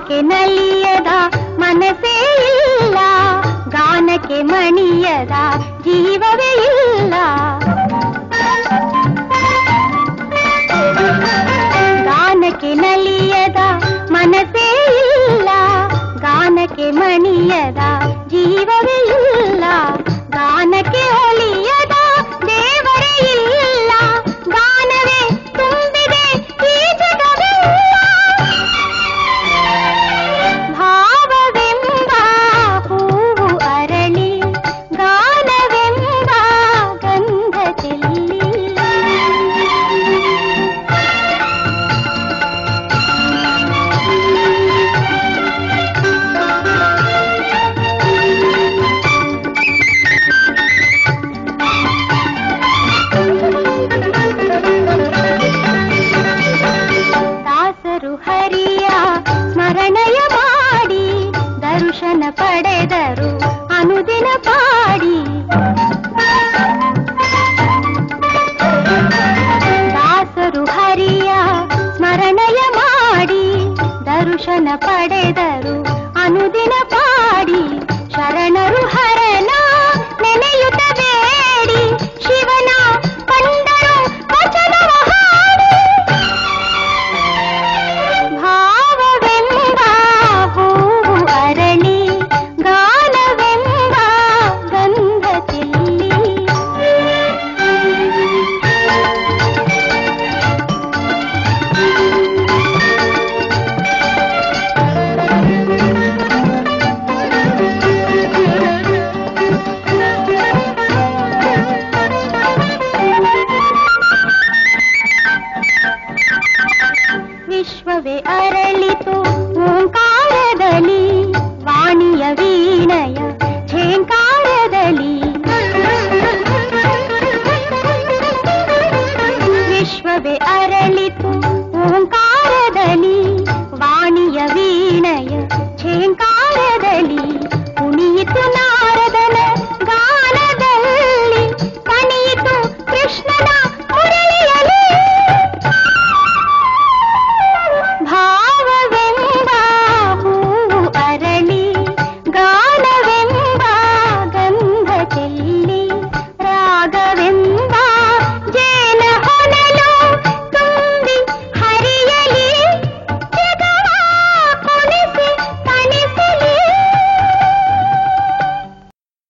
ಗಾನಕ್ಕೆ ನಲಿಯದ ಮನಸ್ಸೇ ಇಲ್ಲ, ಗಾನಕ್ಕೆ ಮಣಿಯದ ಜೀವವೇ ಇಲ್ಲ. ಗಾನಕ್ಕೆ ನಲಿಯದ ಮನಸ್ಸೇ ಇಲ್ಲ, ಗಾನಕ್ಕೆ ಮಣಿಯದ ಜೀವವೇ ಇಲ್ಲ. ಗಾನಕ್ಕೆ ಒಲಿಯದ ದೇವರೇ ಇಲ್ಲ, ಗಾನವೇ ತುಂಬಿದೆ ಈ ಜಗವೆಲ್ಲ. ಭಾವವೆಂಬ ಹೂವು ಅರಳಿ, ಗಾನವೆಂಬ ಗಂಧ ಚೆಲ್ಲಿ. ದಾಸರು ಹರಿಯ ಸ್ಮರಣೆಯ ಮಾಡಿ, ದರ್ಶನ ಪಡೆದರು ಅನುದಿನ ಪಾಡಿ. ದಾಸರು ಹರಿಯ ಸ್ಮರಣೆಯ ಮಾಡಿ, ದರ್ಶನ ಪಡೆದರು ಅನುದಿನ ಪಾಡಿ.